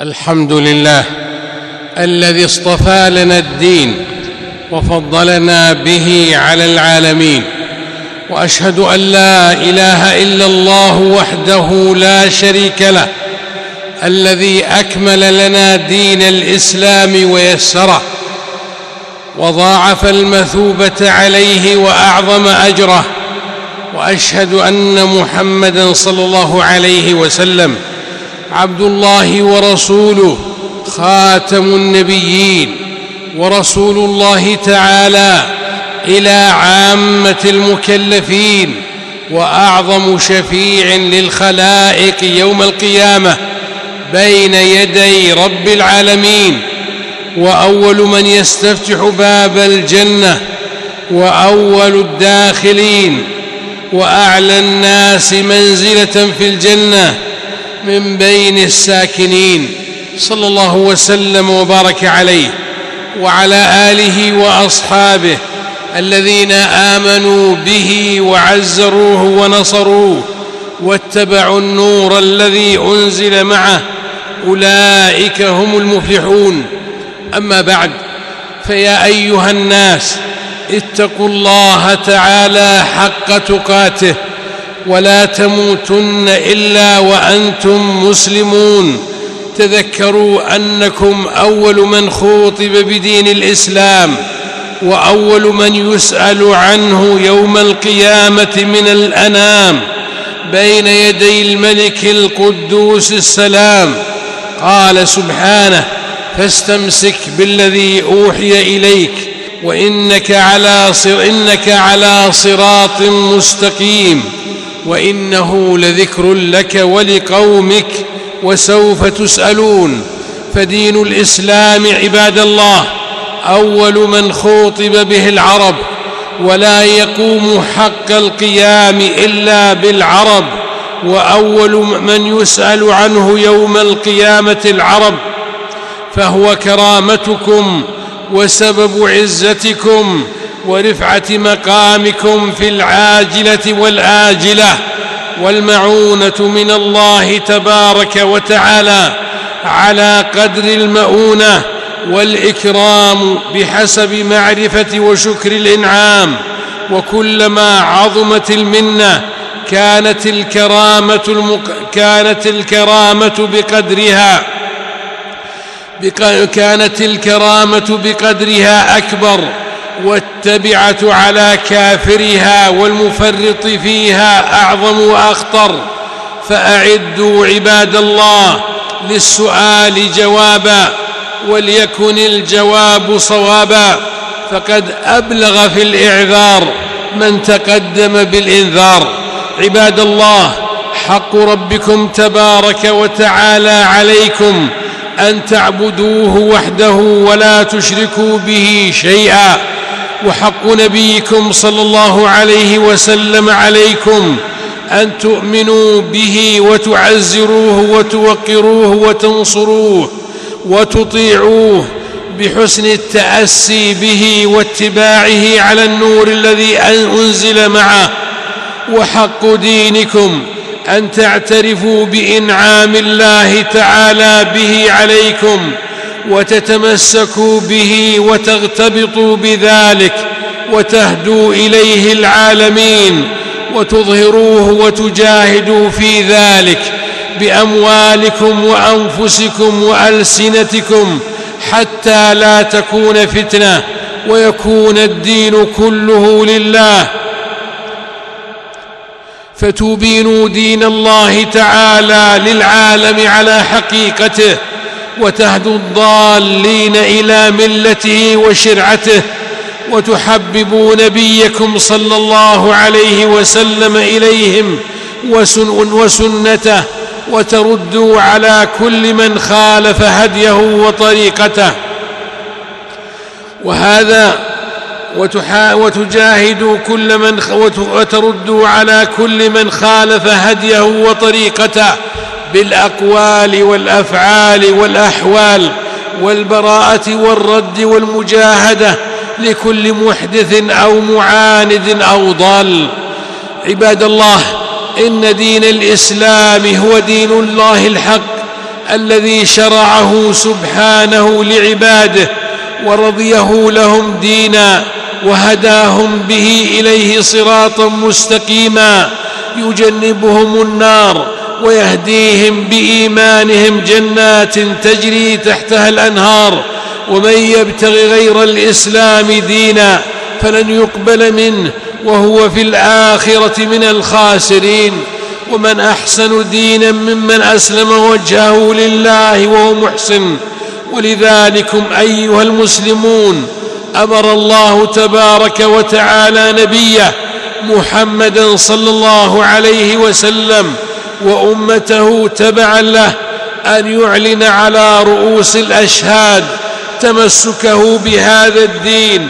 الحمد لله الذي اصطفى لنا الدين وفضلنا به على العالمين، وأشهد أن لا إله إلا الله وحده لا شريك له، الذي أكمل لنا دين الإسلام ويسره وضاعف المثوبة عليه وأعظم أجره. وأشهد أن محمدًا صلى الله عليه وسلم عبد الله ورسوله، خاتم النبيين ورسول الله تعالى إلى عامة المكلفين، وأعظم شفيع للخلائق يوم القيامة بين يدي رب العالمين، وأول من يستفتح باب الجنة، وأول الداخلين، وأعلى الناس منزلة في الجنة من بين الساكنين، صلى الله وسلم وبارك عليه وعلى آله وأصحابه الذين آمنوا به وعزروه ونصروه واتبعوا النور الذي أنزل معه، أولئك هم المفلحون. أما بعد، فيا أيها الناس، اتقوا الله تعالى حق تقاته، ولا تموتن إلا وأنتم مسلمون. تذكروا أنكم أول من خوطب بدين الإسلام، وأول من يسأل عنه يوم القيامة من الأنام بين يدي الملك القدوس السلام. قال سبحانه: فاستمسك بالذي أوحي إليك وإنك على صراط مستقيم، وإنه لذكر لك ولقومك وسوف تسألون. فدين الإسلام عباد الله أول من خوطب به العرب، ولا يقوم حق القيام إلا بالعرب، وأول من يسأل عنه يوم القيامة العرب، فهو كرامتكم وسبب عزتكم ورفعة مقامكم في العاجلة والآجلة، والمعونة من الله تبارك وتعالى على قدر المؤونة، والإكرام بحسب معرفة وشكر الإنعام. وكلما عظمت المنة كانت الكرامة بقدرها أكبر، والتبعة على كافرها والمفرط فيها أعظم وأخطر. فأعدوا عباد الله للسؤال جوابا، وليكن الجواب صوابا، فقد أبلغ في الإعذار من تقدم بالإنذار. عباد الله، حق ربكم تبارك وتعالى عليكم أن تعبدوه وحده ولا تشركوا به شيئا، وحق نبيكم صلى الله عليه وسلم عليكم أن تؤمنوا به وتعزروه وتوقروه وتنصروه وتطيعوه بحسن التأسي به واتباعه على النور الذي أنزل معه. وحق دينكم أن تعترفوا بإنعام الله تعالى به عليكم، وتتمسكوا به وتغتبطوا بذلك، وتهدوا إليه العالمين، وتظهروه وتجاهدوا في ذلك بأموالكم وأنفسكم وألسنتكم، حتى لا تكون فتنة ويكون الدين كله لله، فتبينوا دين الله تعالى للعالم على حقيقته، وتهدوا الضالين إلى ملته وشرعته، وتحببوا نبيكم صلى الله عليه وسلم إليهم وسنته، وتردوا على كل من خالف هديه وطريقته، وتجاهدوا وتردوا على كل من خالف هديه وطريقته بالأقوال والأفعال والأحوال، والبراءة والرد والمجاهدة لكل محدث أو معاند أو ضال. عباد الله، إن دين الإسلام هو دين الله الحق الذي شرعه سبحانه لعباده ورضيه لهم دينا وهداهم به إليه صراطا مستقيما يجنبهم النار ويهديهم بإيمانهم جنات تجري تحتها الأنهار. ومن يبتغ غير الإسلام دينا فلن يقبل منه وهو في الآخرة من الخاسرين. ومن أحسن دينا ممن أسلم وجهه لله وهو محسن. ولذلكم أيها المسلمون أمر الله تبارك وتعالى نبيه محمدا صلى الله عليه وسلم وأمته تبعا له أن يعلن على رؤوس الأشهاد تمسكه بهذا الدين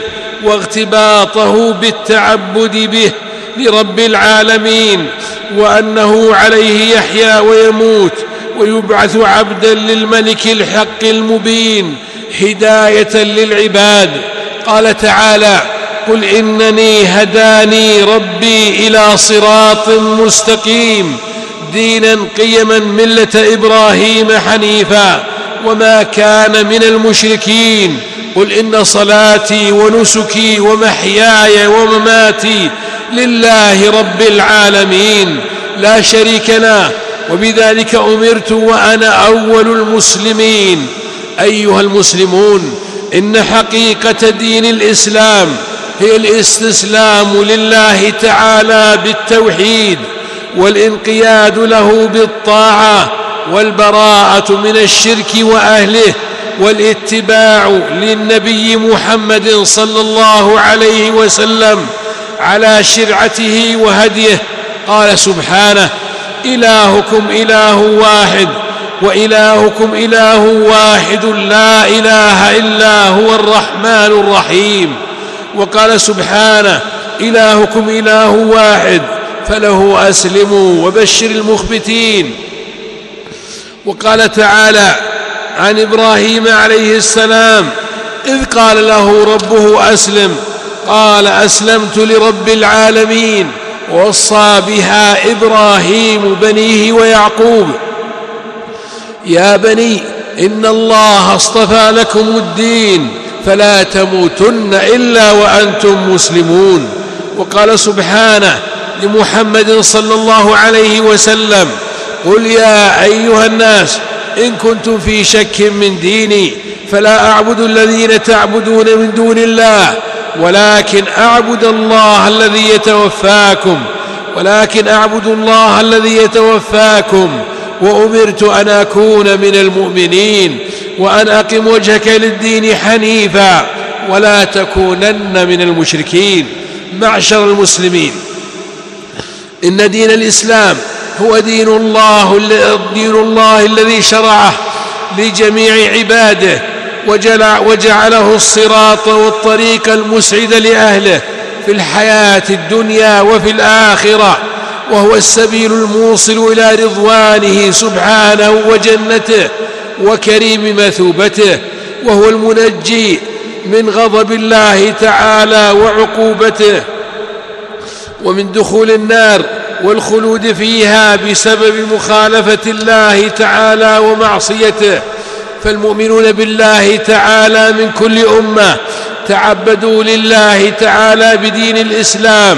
واغتباطه بالتعبد به لرب العالمين، وأنه عليه يحيا ويموت ويبعث عبدا للملك الحق المبين هداية للعباد. قال تعالى: قل إنني هداني ربي إلى صراط مستقيم دينا قيما ملة إبراهيم حنيفا وما كان من المشركين. قل إن صلاتي ونسكي ومحياي ومماتي لله رب العالمين لا شريك له وبذلك أمرت وأنا أول المسلمين. أيها المسلمون، إن حقيقة دين الإسلام هي الاستسلام لله تعالى بالتوحيد والانقياد له بالطاعة والبراءة من الشرك وأهله والاتباع للنبي محمد صلى الله عليه وسلم على شرعته وهديه. قال سبحانه: إلهكم إله واحد وإلهكم إله واحد لا إله إلا هو الرحمن الرحيم. وقال سبحانه: إلهكم إله واحد فله أسلموا وبشر المخبتين. وقال تعالى عن إبراهيم عليه السلام إذ قال له ربه أسلم قال أسلمت لرب العالمين. ووصى بها إبراهيم بنيه ويعقوب: يا بني إن الله اصطفى لكم الدين فلا تموتن إلا وأنتم مسلمون. وقال سبحانه لمحمد صلى الله عليه وسلم: قل يا أيها الناس إن كنتم في شك من ديني فلا أعبد الذين تعبدون من دون الله ولكن أعبد الله الذي يتوفاكم وأمرت أن أكون من المؤمنين وأن أقم وجهك للدين حنيفا ولا تكونن من المشركين. معشر المسلمين، إن دين الإسلام هو دين الله الذي شرعه لجميع عباده وجعله الصراط والطريق المسعد لأهله في الحياة الدنيا وفي الآخرة، وهو السبيل الموصل إلى رضوانه سبحانه وجنته وكريم مثوبته، وهو المنجي من غضب الله تعالى وعقوبته ومن دخول النار والخلود فيها بسبب مخالفة الله تعالى ومعصيته. فالمؤمنون بالله تعالى من كل أمة تعبدوا لله تعالى بدين الإسلام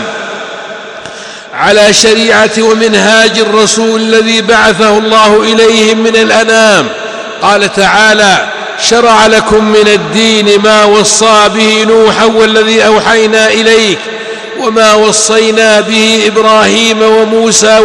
على شريعة ومنهاج الرسول الذي بعثه الله إليهم من الأنام. قال تعالى: شرع لكم من الدين ما وصى به نوحا والذي أوحينا إليك وما وصينا به إبراهيم وموسى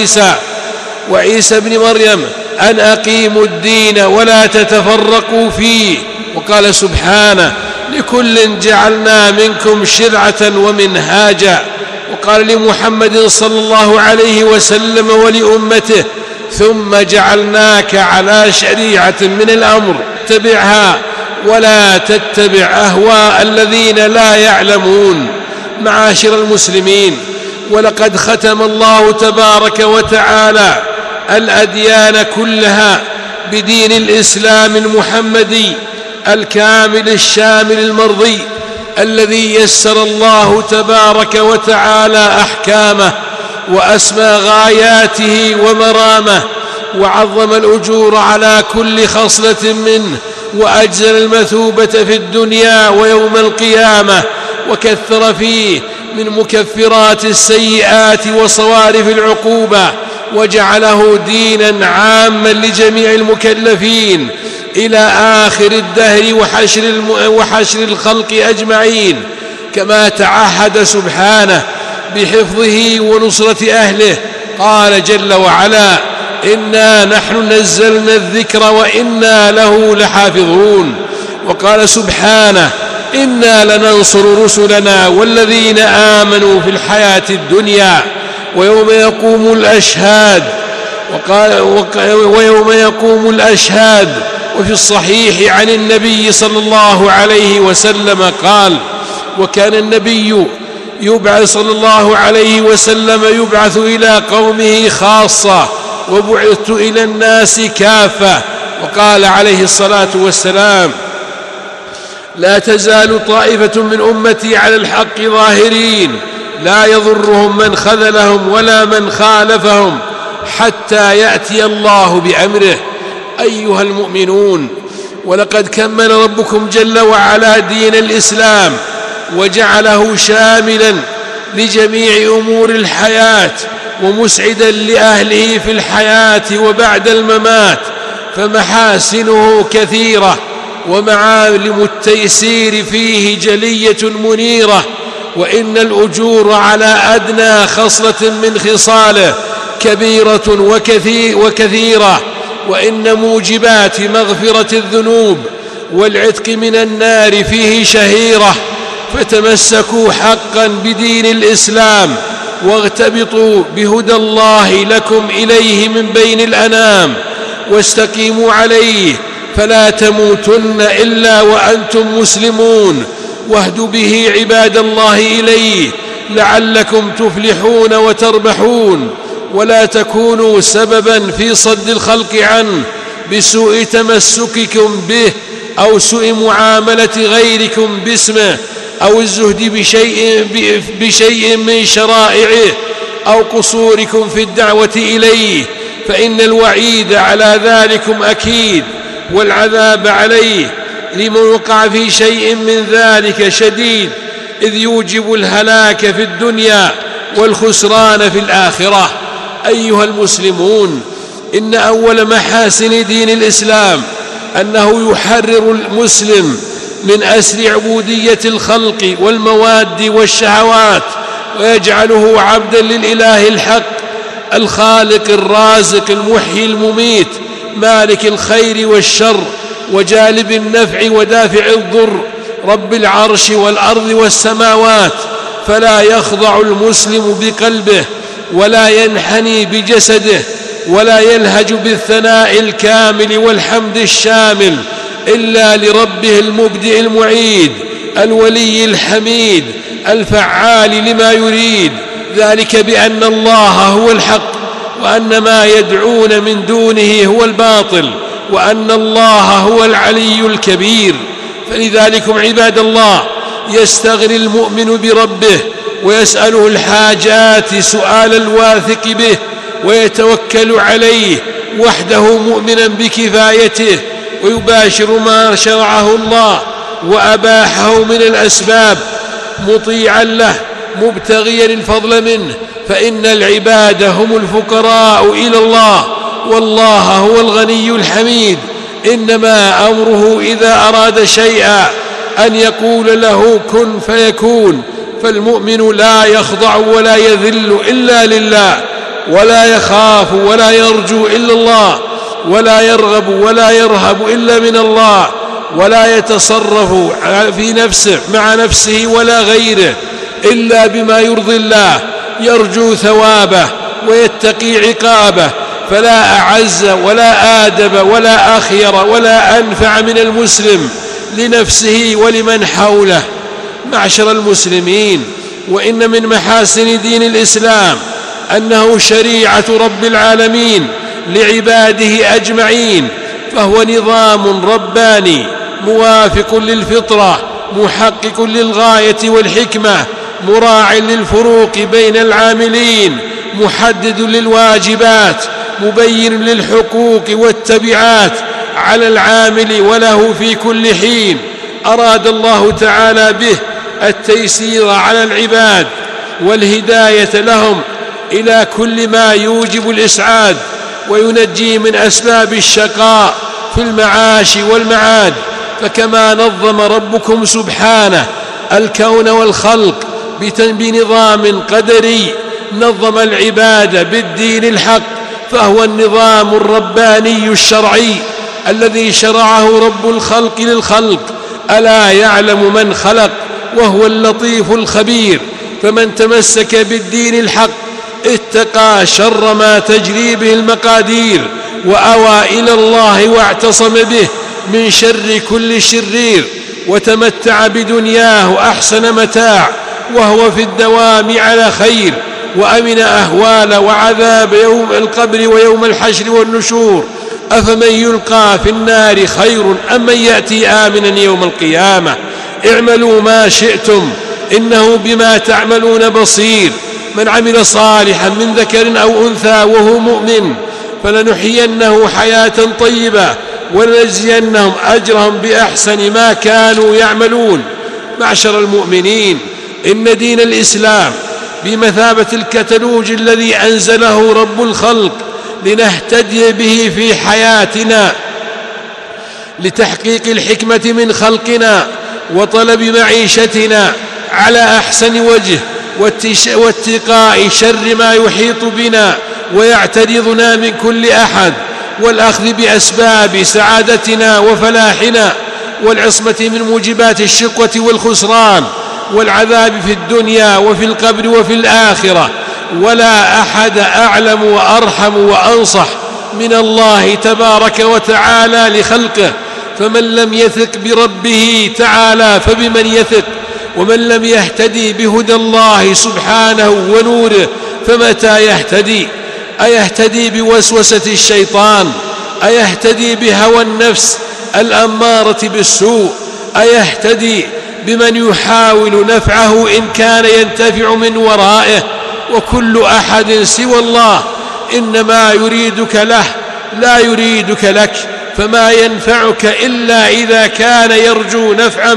وعيسى ابن مريم أن أقيموا الدين ولا تتفرقوا فيه. وقال سبحانه: لكل جعلنا منكم شرعة ومنهاجا. وقال لمحمد صلى الله عليه وسلم ولأمته: ثم جعلناك على شريعة من الأمر اتبعها ولا تتبع أهواء الذين لا يعلمون. معاشر المسلمين، ولقد ختم الله تبارك وتعالى الأديان كلها بدين الإسلام المحمدي الكامل الشامل المرضي الذي يسر الله تبارك وتعالى أحكامه وأسمى غاياته ومرامه وعظم الأجور على كل خصلة منه، وأجزل المثوبة في الدنيا ويوم القيامة، وكثر فيه من مكفرات السيئات وصوارف العقوبة، وجعله دينا عاما لجميع المكلفين إلى آخر الدهر وحشر الخلق أجمعين، كما تعهد سبحانه بحفظه ونصرة أهله. قال جل وعلا: إنا نحن نزلنا الذكر وإنا له لحافظون. وقال سبحانه: إنا لننصر رسلنا والذين آمنوا في الحياة الدنيا ويوم يقوم الأشهاد. ويوم يقوم الأشهاد. وفي الصحيح عن النبي صلى الله عليه وسلم قال: وكان النبي صلى الله عليه وسلم يبعث إلى قومه خاصة، وبعثت إلى الناس كافة. وقال عليه الصلاة والسلام: لا تزال طائفة من أمتي على الحق ظاهرين، لا يضرهم من خذلهم ولا من خالفهم حتى يأتي الله بأمره. أيها المؤمنون، ولقد كمل ربكم جل وعلا دين الإسلام وجعله شاملا لجميع أمور الحياة، ومسعدا لأهله في الحياة وبعد الممات، فمحاسنه كثيرة، ومعالم التيسير فيه جلية منيرة. وإن الأجور على أدنى خصلة من خصاله كبيرة وكثيرة، وإن موجبات مغفرة الذنوب والعتق من النار فيه شهيرة. فتمسكوا حقا بدين الإسلام، واغتبطوا بهدى الله لكم إليه من بين الأنام، واستقيموا عليه، فلا تموتن إلا وأنتم مسلمون، واهدوا به عباد الله إليه لعلكم تفلحون وتربحون، ولا تكونوا سببا في صد الخلق عنه بسوء تمسككم به، أو سوء معاملة غيركم باسمه، أو الزهد بشيء من شرائعه، أو قصوركم في الدعوة إليه، فإن الوعيد على ذلكم أكيد، والعذاب عليه لمن وقع في شيء من ذلك شديد، إذ يوجب الهلاك في الدنيا والخسران في الآخرة. أيها المسلمون، إن أول محاسن دين الإسلام أنه يحرر المسلم من أسر عبودية الخلق والمواد والشهوات، ويجعله عبدا للإله الحق الخالق الرازق المحيي المميت، مالك الخير والشر، وجالب النفع ودافع الضر، رب العرش والأرض والسماوات. فلا يخضع المسلم بقلبه، ولا ينحني بجسده، ولا يلهج بالثناء الكامل والحمد الشامل إلا لربه المبدئ المعيد الولي الحميد الفعال لما يريد، ذلك بأن الله هو الحق، وأن ما يدعون من دونه هو الباطل، وأن الله هو العلي الكبير. فلذلكم عباد الله، يستغني المؤمن بربه ويسأله الحاجات سؤال الواثق به، ويتوكل عليه وحده مؤمنا بكفايته، ويباشر ما شرعه الله وأباحه من الأسباب مطيعا له مبتغيا الفضل منه، فإن العباد هم الفقراء إلى الله، والله هو الغني الحميد. إنما أمره إذا أراد شيئا أن يقول له كن فيكون. فالمؤمن لا يخضع ولا يذل إلا لله، ولا يخاف ولا يرجو إلا الله، ولا يرغب ولا يرهب إلا من الله، ولا يتصرف في نفسه مع نفسه ولا غيره إلا بما يرضي الله، يرجو ثوابه ويتقي عقابه. فلا أعز ولا آدب ولا أخير ولا أنفع من المسلم لنفسه ولمن حوله. معشر المسلمين، وإن من محاسن دين الإسلام أنه شريعة رب العالمين لعباده أجمعين، فهو نظام رباني موافق للفطرة، محقق للغاية والحكمة، مراع للفروق بين العاملين، محدد للواجبات، مبين للحقوق والتبعات على العامل وله في كل حين. أراد الله تعالى به التيسير على العباد والهداية لهم إلى كل ما يوجب الإسعاد وينجي من أسباب الشقاء في المعاش والمعاد. فكما نظم ربكم سبحانه الكون والخلق بنظام قدري، نظم العباد بالدين الحق، فهو النظام الرباني الشرعي الذي شرعه رب الخلق للخلق. ألا يعلم من خلق وهو اللطيف الخبير. فمن تمسك بالدين الحق اتقى شر ما تجري به المقادير، وأوى إلى الله واعتصم به من شر كل شرير، وتمتع بدنياه أحسن متاع وهو في الدوام على خير، وأمن أهوال وعذاب يوم القبر ويوم الحشر والنشور. أفمن يلقى في النار خير أم من يأتي آمنا يوم القيامة؟ اعملوا ما شئتم إنه بما تعملون بصير. من عمل صالحا من ذكر أو أنثى وهو مؤمن فلنحيينه حياة طيبة ولنجزينهم أجرهم بأحسن ما كانوا يعملون. معشر المؤمنين، إن دين الإسلام بمثابة الكتالوج الذي أنزله رب الخلق لنهتدي به في حياتنا لتحقيق الحكمة من خلقنا وطلب معيشتنا على أحسن وجه، واتقاء شر ما يحيط بنا ويعترضنا من كل أحد، والأخذ بأسباب سعادتنا وفلاحنا، والعصمة من موجبات الشقوة والخسران والعذاب في الدنيا وفي القبر وفي الآخرة. ولا أحد أعلم وأرحم وأنصح من الله تبارك وتعالى لخلقه. فمن لم يثق بربه تعالى فبمن يثق؟ ومن لم يهتدي بهدى الله سبحانه ونوره فمتى يهتدي؟ أيهتدي بوسوسة الشيطان؟ أيهتدي بهوى النفس الأمارة بالسوء؟ أيهتدي بمن يحاول نفعه إن كان ينتفع من ورائه؟ وكل أحد سوى الله إنما يريدك له لا يريدك لك، فما ينفعك إلا إذا كان يرجو نفعا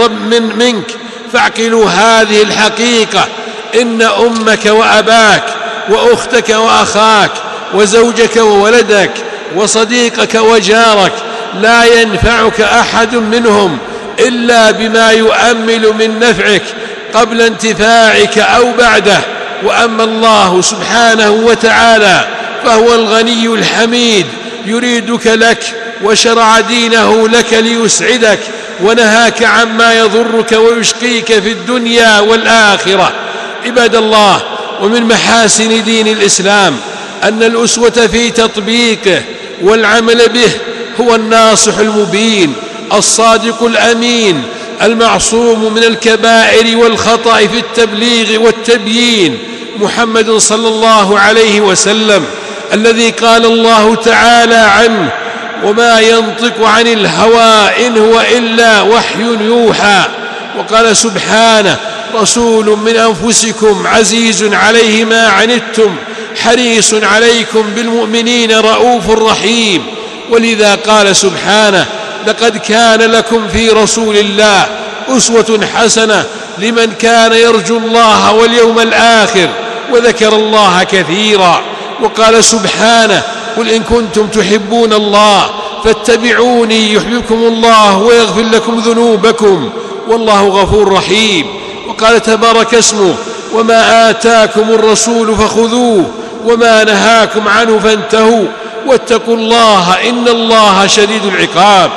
منك. فاعقلوا هذه الحقيقة: إن أمك وأباك وأختك وأخاك وزوجك وولدك وصديقك وجارك لا ينفعك أحد منهم إلا بما يؤمل من نفعك قبل انتفاعك أو بعده. وأما الله سبحانه وتعالى فهو الغني الحميد، يريدك لك وشرع دينه لك ليسعدك، ونهاك عما يضرك ويشقيك في الدنيا والآخرة. عباد الله، ومن محاسن دين الإسلام أن الأسوة في تطبيقه والعمل به هو الناصح المبين الصادق الأمين المعصوم من الكبائر والخطأ في التبليغ والتبيين، محمد صلى الله عليه وسلم، الذي قال الله تعالى عنه: وما ينطق عن الهوى إن هو إلا وحي يوحى. وقال سبحانه: رسول من أنفسكم عزيز عليه ما عنتم حريص عليكم بالمؤمنين رؤوف رحيم. ولذا قال سبحانه: لقد كان لكم في رسول الله أسوة حسنة لمن كان يرجو الله واليوم الآخر وذكر الله كثيرا. وقال سبحانه: قل إن كنتم تحبون الله فاتبعوني يحببكم الله ويغفر لكم ذنوبكم والله غفور رحيم. وقال تبارك اسمه: وما آتاكم الرسول فخذوه وما نهاكم عنه فانتهوا واتقوا الله إن الله شديد العقاب.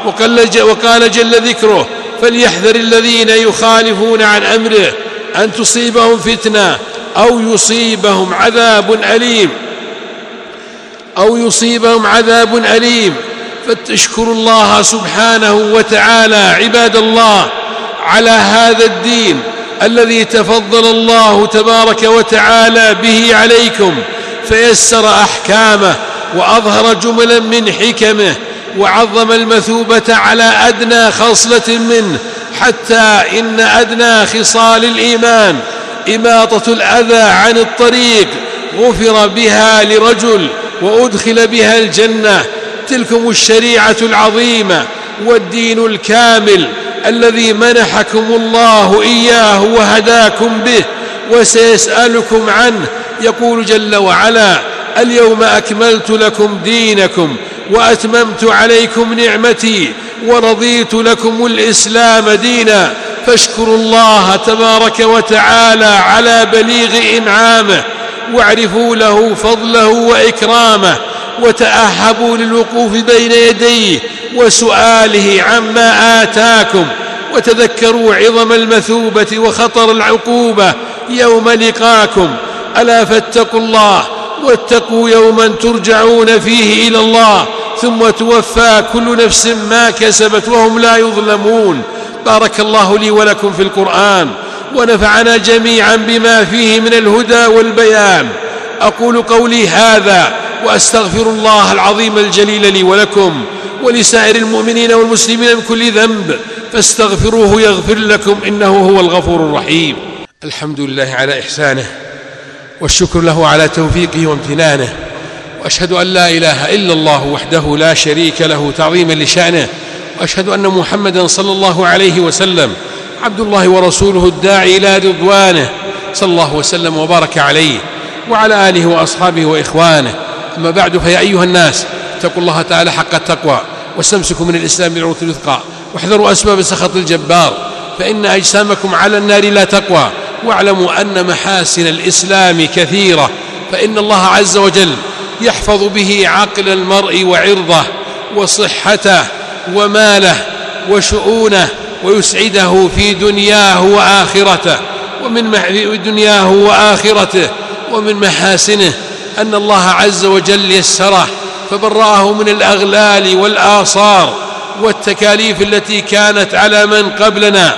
وقال جل ذكره: فليحذر الذين يخالفون عن أمره أن تصيبهم فتنة أو يصيبهم عذاب أليم. فاشكروا الله سبحانه وتعالى عباد الله على هذا الدين الذي تفضل الله تبارك وتعالى به عليكم، فيسر أحكامه وأظهر جملا من حكمه، وعظم المثوبة على أدنى خصلة منه، حتى إن أدنى خصال الإيمان إماطة الأذى عن الطريق غفر بها لرجل وأدخل بها الجنة. تلكم الشريعة العظيمة والدين الكامل الذي منحكم الله إياه وهداكم به وسيسألكم عنه. يقول جل وعلا: اليوم أكملت لكم دينكم وأتممت عليكم نعمتي ورضيت لكم الإسلام دينا. فاشكروا الله تبارك وتعالى على بليغ إنعامه، واعرفوا له فضله وإكرامه، وتأهبوا للوقوف بين يديه وسؤاله عما آتاكم، وتذكروا عظم المثوبة وخطر العقوبة يوم لقاكم. ألا فاتقوا الله واتقوا يوما ترجعون فيه إلى الله ثم توفى كل نفس ما كسبت وهم لا يظلمون. بارك الله لي ولكم في القرآن ونفعنا جميعا بما فيه من الهدى والبيان. أقول قولي هذا وأستغفر الله العظيم الجليل لي ولكم ولسائر المؤمنين والمسلمين من كل ذنب فاستغفروه يغفر لكم إنه هو الغفور الرحيم. الحمد لله على إحسانه والشكر له على توفيقه وامتنانه، وأشهد أن لا إله إلا الله وحده لا شريك له تعظيما لشأنه، وأشهد أن محمدا صلى الله عليه وسلم عبد الله ورسوله الداعي إلى رضوانه، صلى الله وسلم وبارك عليه وعلى آله وأصحابه وإخوانه. أما بعد، فيا أيها الناس اتقوا الله تعالى حق التقوى واستمسكوا من الإسلام بالعروة الوثقى، واحذروا أسباب سخط الجبار، فإن أجسامكم على النار لا تقوى. واعلموا أن محاسن الإسلام كثيرة، فإن الله عز وجل يحفظ به عقل المرء وعرضه وصحته وماله وشؤونه، ويسعده في دنياه وآخرته. ومن محاسنه أن الله عز وجل يسره فبرأه من الأغلال والآصار والتكاليف التي كانت على من قبلنا،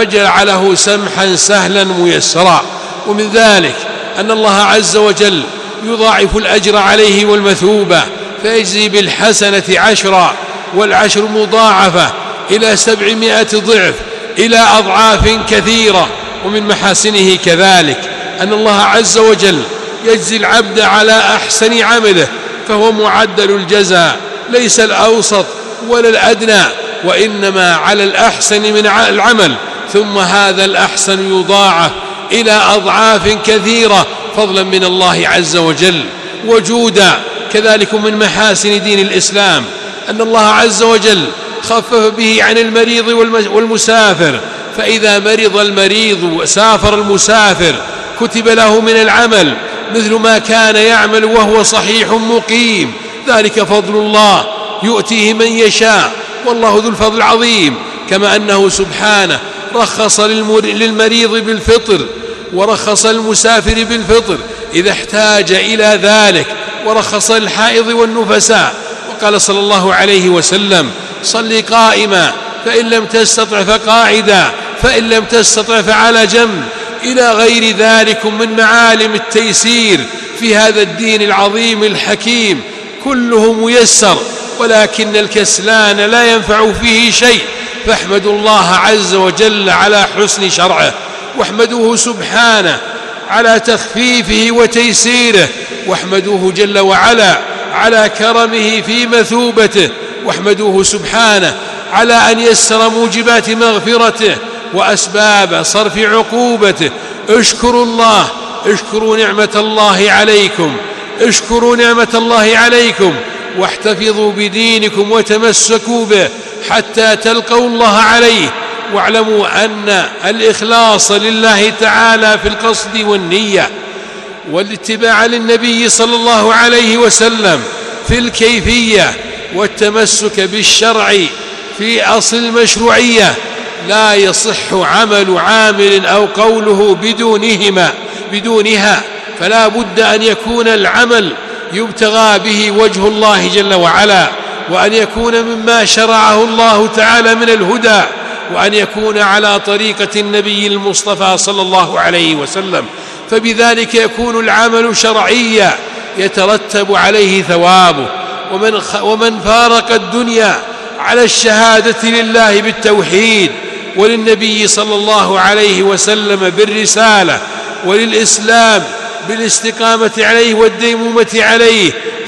فجعله سمحا سهلا ميسرا. ومن ذلك أن الله عز وجل يضاعف الأجر عليه والمثوبة، فيجزي بالحسنة 10 والعشر مضاعفة إلى 700 ضعف إلى أضعاف كثيرة. ومن محاسنه كذلك أن الله عز وجل يجزي العبد على أحسن عمله، فهو معدل الجزاء، ليس الأوسط ولا الأدنى، وإنما على الأحسن من العمل، ثم هذا الأحسن يضاعف إلى أضعاف كثيرة فضلا من الله عز وجل وجودا. كذلك من محاسن دين الإسلام أن الله عز وجل خفف به عن المريض والمسافر، فإذا مرض المريض وسافر المسافر كتب له من العمل مثل ما كان يعمل وهو صحيح مقيم. ذلك فضل الله يؤتيه من يشاء، والله ذو الفضل العظيم. كما أنه سبحانه رخص للمريض بالفطر ورخص المسافر بالفطر إذا احتاج إلى ذلك، ورخص الحائض والنفساء. وقال صلى الله عليه وسلم: صل قائما فإن لم تستطع فقاعدا فإن لم تستطع فعلى جنب، إلى غير ذلك من معالم التيسير في هذا الدين العظيم الحكيم. كله ميسر، ولكن الكسلان لا ينفع فيه شيء. فاحمدوا الله عز وجل على حسن شرعه، واحمدوه سبحانه على تخفيفه وتيسيره، واحمدوه جل وعلا على كرمه في مثوبته، واحمدوه سبحانه على أن يسر موجبات مغفرته وأسباب صرف عقوبته. اشكروا الله، اشكروا نعمة الله عليكم، اشكروا نعمة الله عليكم، واحتفظوا بدينكم وتمسكوا به حتى تلقوا الله عليه. واعلموا أن الإخلاص لله تعالى في القصد والنية، والاتباع للنبي صلى الله عليه وسلم في الكيفية، والتمسك بالشرع في أصل المشروعية، لا يصح عمل عامل أو قوله بدونها. فلا بد أن يكون العمل يبتغى به وجه الله جل وعلا، وأن يكون مما شرعه الله تعالى من الهدى، وأن يكون على طريقة النبي المصطفى صلى الله عليه وسلم، فبذلك يكون العمل شرعيا يترتب عليه ثوابه. ومن فارق الدنيا على الشهادة لله بالتوحيد وللنبي صلى الله عليه وسلم بالرسالة وللإسلام بالاستقامة عليه والديمومة عليه،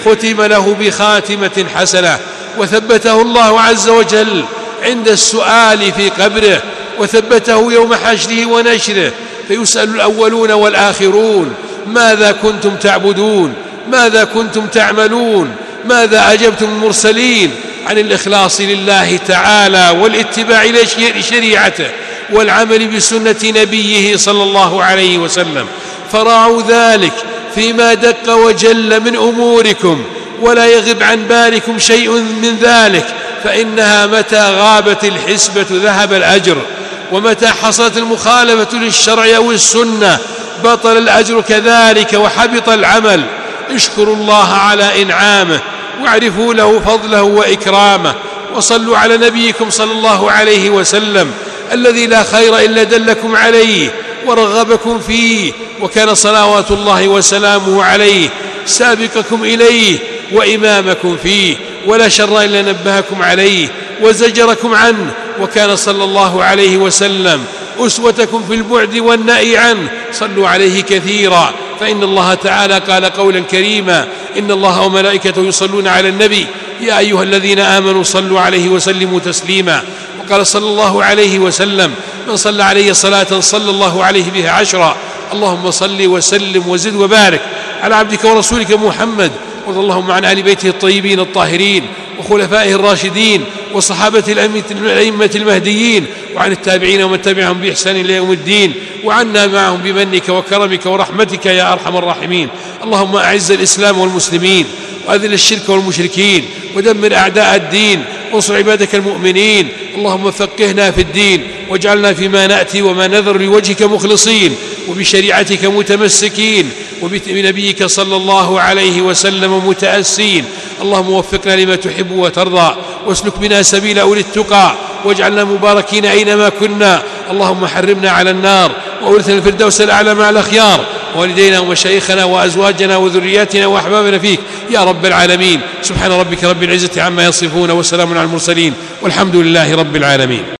ختم له بخاتمة حسنة، وثبته الله عز وجل عند السؤال في قبره، وثبته يوم حشره ونشره، فيسأل الأولون والآخرون: ماذا كنتم تعبدون؟ ماذا كنتم تعملون؟ ماذا أجبتم المرسلين؟ عن الإخلاص لله تعالى والاتباع لشريعته والعمل بسنة نبيه صلى الله عليه وسلم، فراعوا ذلك فيما دق وجل من أموركم، ولا يغب عن بالكم شيء من ذلك، فإنها متى غابت الحسبة ذهب الأجر، ومتى حصلت المخالفة للشرع أو السنة بطل الأجر كذلك وحبط العمل. اشكروا الله على إنعامه، واعرفوا له فضله وإكرامه، وصلوا على نبيكم صلى الله عليه وسلم الذي لا خير إلا دلكم عليه ورغبكم فيه، وكان صلوات الله وسلامه عليه سابقكم إليه وإمامكم فيه، ولا شر إلا نبهكم عليه وزجركم عنه، وكان صلى الله عليه وسلم أسوتكم في البعد والنأي عنه. صلوا عليه كثيرا، فإن الله تعالى قال قولا كريما: إن الله وملائكته يصلون على النبي يا أيها الذين آمنوا صلوا عليه وسلموا تسليما. وقال صلى الله عليه وسلم: من صلى علي صلاة صلى الله عليه بها 10. اللهم صل وسلم وزد وبارك على عبدك ورسولك محمد، وارض اللهم عن آل بيته الطيبين الطاهرين وخلفائه الراشدين وصحابة الأئمة المهديين، وعن التابعين ومن تبعهم بإحسان إلى يوم الدين، وعنا معهم بمنك وكرمك ورحمتك يا أرحم الراحمين. اللهم أعز الإسلام والمسلمين، وأذل الشرك والمشركين، ودمر أعداء الدين، وانصر عبادك المؤمنين. اللهم فقهنا في الدين، واجعلنا فيما نأتي وما نذر لوجهك مخلصين، وبشريعتك متمسكين، وبنبيك صلى الله عليه وسلم متأسين. اللهم وفقنا لما تحب وترضى، واسلك بنا سبيل أولي التقى، واجعلنا مباركين أينما كنا. اللهم حرمنا على النار، وأورثنا الفردوس الأعلى مع الأخيار، ووالدينا ومشايخنا وأزواجنا وذرياتنا وأحبابنا فيك يا رب العالمين. سبحان ربك رب العزة عما يصفون، وسلام على المرسلين، والحمد لله رب العالمين.